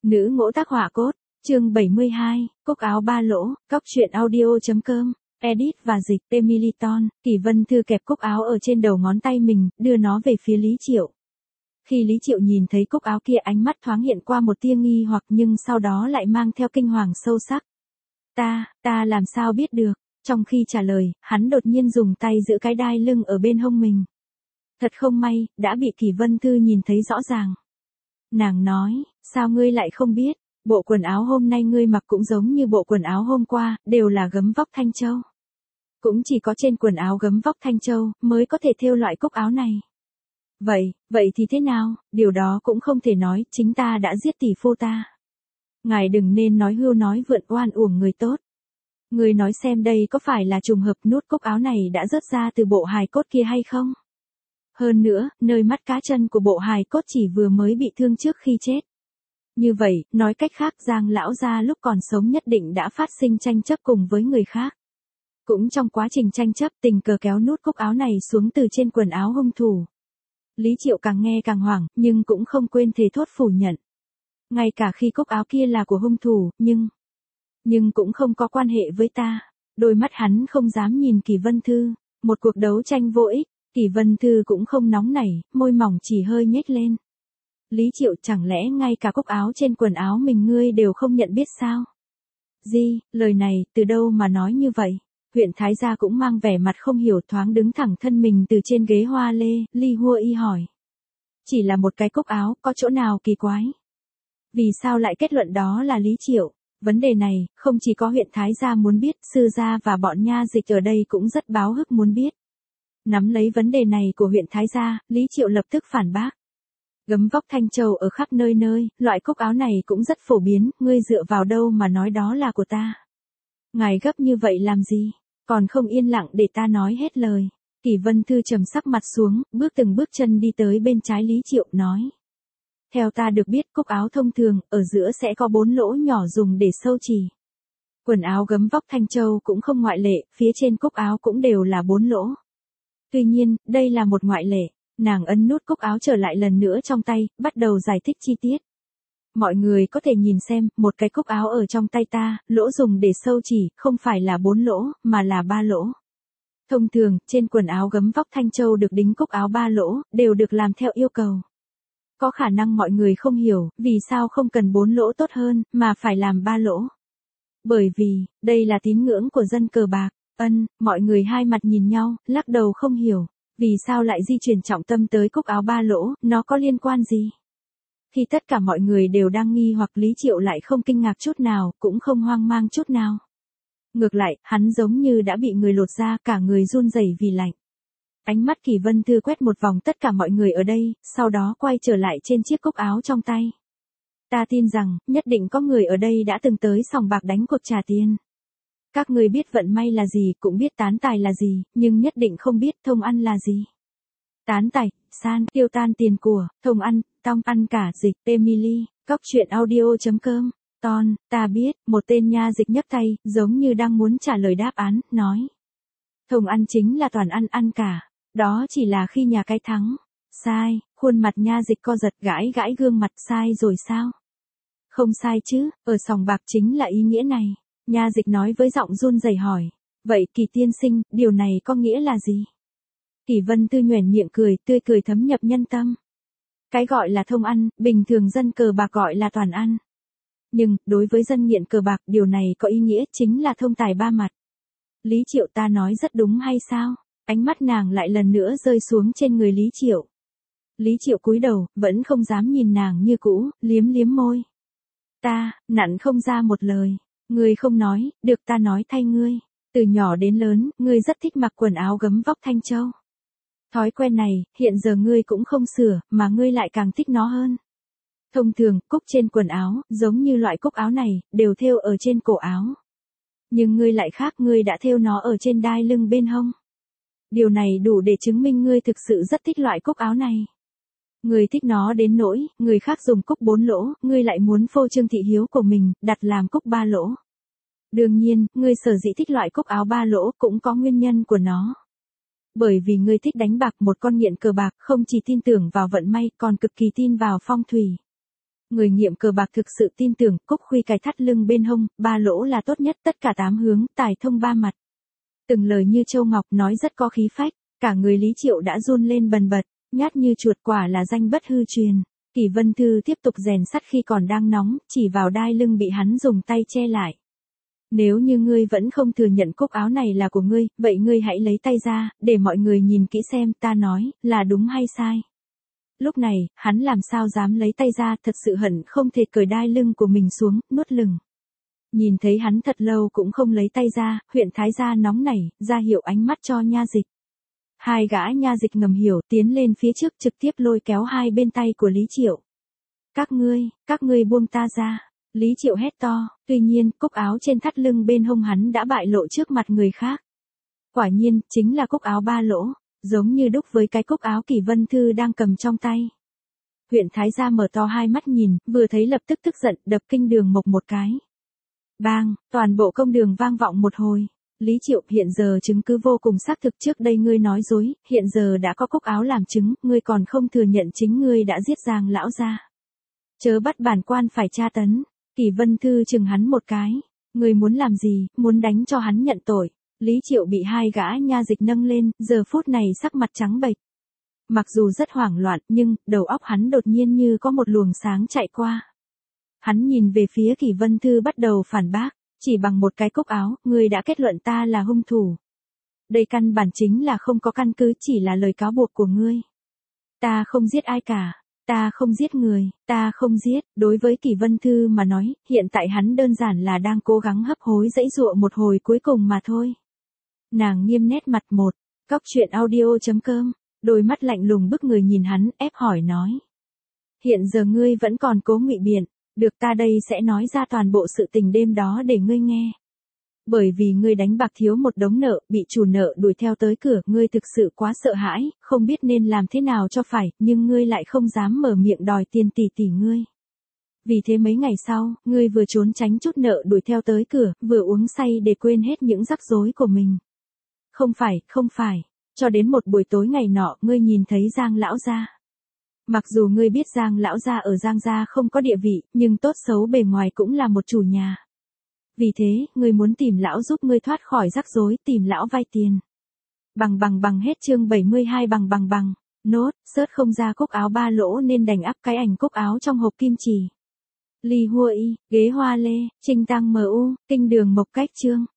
Nữ ngỗ tác họa cốt, chương 72, cúc áo ba lỗ, cóc truyện audio.com, edit và dịch Temiliton, Kỷ Vân Thư kẹp cúc áo ở trên đầu ngón tay mình, đưa nó về phía Lý Triệu. Khi Lý Triệu nhìn thấy cúc áo kia, ánh mắt thoáng hiện qua một tia nghi hoặc nhưng sau đó lại mang theo kinh hoàng sâu sắc. Ta làm sao biết được? Trong khi trả lời, hắn đột nhiên dùng tay giữ cái đai lưng ở bên hông mình. Thật không may, đã bị Kỷ Vân Thư nhìn thấy rõ ràng. Nàng nói, sao ngươi lại không biết, bộ quần áo hôm nay ngươi mặc cũng giống như bộ quần áo hôm qua, đều là gấm vóc thanh châu. Cũng chỉ có trên quần áo gấm vóc thanh châu, mới có thể thêu loại cúc áo này. Vậy thì thế nào, điều đó cũng không thể nói, chính ta đã giết tỷ phu ta. Ngài đừng nên nói hưu nói vượn oan uổng người tốt. Ngươi nói xem đây có phải là trùng hợp nút cúc áo này đã rớt ra từ bộ hài cốt kia hay không? Hơn nữa, nơi mắt cá chân của bộ hài cốt chỉ vừa mới bị thương trước khi chết. Như vậy, nói cách khác Giang lão gia lúc còn sống nhất định đã phát sinh tranh chấp cùng với người khác. Cũng trong quá trình tranh chấp tình cờ kéo nút cúc áo này xuống từ trên quần áo hung thủ. Lý Triệu càng nghe càng hoảng, nhưng cũng không quên thề thốt phủ nhận. Ngay cả khi cúc áo kia là của hung thủ, nhưng cũng không có quan hệ với ta. Đôi mắt hắn không dám nhìn Kỷ Vân Thư, một cuộc đấu tranh vô ích. Kỷ Vân Thư cũng không nóng nảy, môi mỏng chỉ hơi nhếch lên. Lý Triệu, chẳng lẽ ngay cả cúc áo trên quần áo mình ngươi đều không nhận biết sao? Lời này, từ đâu mà nói như vậy? Huyện Thái Gia cũng mang vẻ mặt không hiểu, thoáng đứng thẳng thân mình từ trên ghế hoa lê, Li Hua Y hỏi. Chỉ là một cái cúc áo, có chỗ nào kỳ quái? Vì sao lại kết luận đó là Lý Triệu? Vấn đề này, không chỉ có huyện Thái Gia muốn biết, sư gia và bọn nha dịch ở đây cũng rất báo hức muốn biết. Nắm lấy vấn đề này của huyện Thái Gia, Lý Triệu lập tức phản bác. Gấm vóc thanh châu ở khắp nơi, loại cúc áo này cũng rất phổ biến, ngươi dựa vào đâu mà nói đó là của ta? Ngài gấp như vậy làm gì? Còn không yên lặng để ta nói hết lời. Kỷ Vân Thư trầm sắc mặt xuống, từng bước chân đi tới bên trái Lý Triệu, nói. Theo ta được biết cúc áo thông thường, ở giữa sẽ có 4 lỗ nhỏ dùng để sâu chỉ. Quần áo gấm vóc thanh châu cũng không ngoại lệ, phía trên cúc áo cũng đều là 4 lỗ. Tuy nhiên, đây là một ngoại lệ. Nàng ấn nút cúc áo trở lại lần nữa trong tay, bắt đầu giải thích chi tiết. Mọi người có thể nhìn xem, một cái cúc áo ở trong tay ta, lỗ dùng để sâu chỉ, không phải là 4 lỗ, mà là 3 lỗ. Thông thường, trên quần áo gấm vóc thanh châu được đính cúc áo 3 lỗ, đều được làm theo yêu cầu. Có khả năng mọi người không hiểu, vì sao không cần 4 lỗ tốt hơn, mà phải làm 3 lỗ. Bởi vì, đây là tín ngưỡng của dân cờ bạc. Mọi người hai mặt nhìn nhau, lắc đầu không hiểu. Vì sao lại di chuyển trọng tâm tới cúc áo 3 lỗ, nó có liên quan gì? Khi tất cả mọi người đều đang nghi hoặc, Lý Triệu lại không kinh ngạc chút nào, cũng không hoang mang chút nào. Ngược lại, hắn giống như đã bị người lột da, cả người run rẩy vì lạnh. Ánh mắt Kỷ Vân Thư quét một vòng tất cả mọi người ở đây, sau đó quay trở lại trên chiếc cúc áo trong tay. Ta tin rằng, nhất định có người ở đây đã từng tới sòng bạc đánh cuộc trả tiền. Các người biết vận may là gì, cũng biết tán tài là gì, nhưng nhất định không biết thông ăn là gì. Tán tài, san, tiêu tan tiền của, thông ăn, tong ăn cả, dịch, Emily, cóc truyện audio.com, ta biết, một tên nha dịch nhấc tay, giống như đang muốn trả lời đáp án, nói. Thông ăn chính là toàn ăn cả, đó chỉ là khi nhà cái thắng. Sai, khuôn mặt nha dịch co giật, gãi gương mặt, sai rồi sao? Không sai chứ, ở sòng bạc chính là ý nghĩa này. Nha dịch nói với giọng run rẩy hỏi. Vậy Kỷ tiên sinh, điều này có nghĩa là gì? Kỷ Vân Thư nhoẻn miệng cười, tươi cười thấm nhập nhân tâm. Cái gọi là thông ăn, bình thường dân cờ bạc gọi là toàn ăn. Nhưng, đối với dân nghiện cờ bạc, điều này có ý nghĩa chính là thông tài 3 mặt. Lý Triệu, ta nói rất đúng hay sao? Ánh mắt nàng lại lần nữa rơi xuống trên người Lý Triệu. Lý Triệu cúi đầu, vẫn không dám nhìn nàng như cũ, liếm môi. Ta, nặn không ra một lời. Ngươi không nói, được ta nói thay ngươi. Từ nhỏ đến lớn, ngươi rất thích mặc quần áo gấm vóc thanh châu. Thói quen này, hiện giờ ngươi cũng không sửa, mà ngươi lại càng thích nó hơn. Thông thường, cúc trên quần áo, giống như loại cúc áo này, đều thêu ở trên cổ áo. Nhưng ngươi lại khác, ngươi đã thêu nó ở trên đai lưng bên hông. Điều này đủ để chứng minh ngươi thực sự rất thích loại cúc áo này. Ngươi thích nó đến nỗi, người khác dùng cúc 4 lỗ, ngươi lại muốn phô trương thị hiếu của mình, đặt làm cúc 3 lỗ. Đương nhiên, ngươi sở dĩ thích loại cúc áo 3 lỗ cũng có nguyên nhân của nó. Bởi vì ngươi thích đánh bạc, một con nghiện cờ bạc, không chỉ tin tưởng vào vận may, còn cực kỳ tin vào phong thủy. Người nghiệm cờ bạc thực sự tin tưởng cúc khuy cài thắt lưng bên hông, ba lỗ là tốt nhất tất cả 8 hướng, tài thông ba mặt. Từng lời như châu ngọc nói rất có khí phách, cả người Lý Triệu đã run lên bần bật, nhát như chuột quả là danh bất hư truyền. Kỷ Vân Thư tiếp tục rèn sắt khi còn đang nóng, chỉ vào đai lưng bị hắn dùng tay che lại. Nếu như ngươi vẫn không thừa nhận cúc áo này là của ngươi, vậy ngươi hãy lấy tay ra, để mọi người nhìn kỹ xem ta nói, là đúng hay sai. Lúc này, hắn làm sao dám lấy tay ra, thật sự hận không thể cởi đai lưng của mình xuống, nuốt lửng. Nhìn thấy hắn thật lâu cũng không lấy tay ra, huyện thái gia nóng nảy, ra hiệu ánh mắt cho nha dịch. Hai gã nha dịch ngầm hiểu, tiến lên phía trước trực tiếp lôi kéo hai bên tay của Lý Triệu. Các ngươi buông ta ra. Lý Triệu hét to, tuy nhiên, cúc áo trên thắt lưng bên hông hắn đã bại lộ trước mặt người khác. Quả nhiên, chính là cúc áo ba lỗ, giống như đúc với cái cúc áo Kỷ Vân Thư đang cầm trong tay. Huyện thái gia mở to hai mắt nhìn, vừa thấy lập tức tức giận, đập kinh đường mộc một cái. Bang, toàn bộ công đường vang vọng một hồi. Lý Triệu, hiện giờ chứng cứ vô cùng xác thực, trước đây ngươi nói dối, hiện giờ đã có cúc áo làm chứng, ngươi còn không thừa nhận chính ngươi đã giết Giang lão gia. Chớ bắt bản quan phải tra tấn. Kỷ Vân Thư chừng hắn một cái. Ngươi muốn làm gì, muốn đánh cho hắn nhận tội. Lý Triệu bị hai gã nha dịch nâng lên, giờ phút này sắc mặt trắng bệch. Mặc dù rất hoảng loạn, nhưng đầu óc hắn đột nhiên như có một luồng sáng chạy qua. Hắn nhìn về phía Kỷ Vân Thư bắt đầu phản bác, chỉ bằng một cái cúc áo, ngươi đã kết luận ta là hung thủ. Đây căn bản chính là không có căn cứ, chỉ là lời cáo buộc của ngươi. Ta không giết ai cả, ta không giết người, ta không giết. Đối với Kỷ Vân Thư mà nói, hiện tại hắn đơn giản là đang cố gắng hấp hối dãy dụa một hồi cuối cùng mà thôi. Nàng nghiêm nét mặt một, Cóc truyện audio.com, đôi mắt lạnh lùng bức người nhìn hắn, ép hỏi nói. Hiện giờ ngươi vẫn còn cố ngụy biện, được ta đây sẽ nói ra toàn bộ sự tình đêm đó để ngươi nghe. Bởi vì ngươi đánh bạc thiếu một đống nợ, bị chủ nợ đuổi theo tới cửa, ngươi thực sự quá sợ hãi, không biết nên làm thế nào cho phải, nhưng ngươi lại không dám mở miệng đòi tiền tỷ ngươi. Vì thế mấy ngày sau, ngươi vừa trốn tránh chút nợ đuổi theo tới cửa, vừa uống say để quên hết những rắc rối của mình. Không phải, cho đến một buổi tối ngày nọ, ngươi nhìn thấy Giang lão gia. Mặc dù ngươi biết Giang lão gia ở Giang gia không có địa vị, nhưng tốt xấu bề ngoài cũng là một chủ nhà. Vì thế, ngươi muốn tìm lão giúp ngươi thoát khỏi rắc rối, tìm lão vay tiền. Bằng hết chương 72 bằng. Nốt, search không ra cúc áo ba lỗ nên đành ắp cái ảnh cúc áo trong hộp kim chỉ. Ly Hua Y, ghế hoa lê, trinh tăng MU, kinh đường mộc cách chương.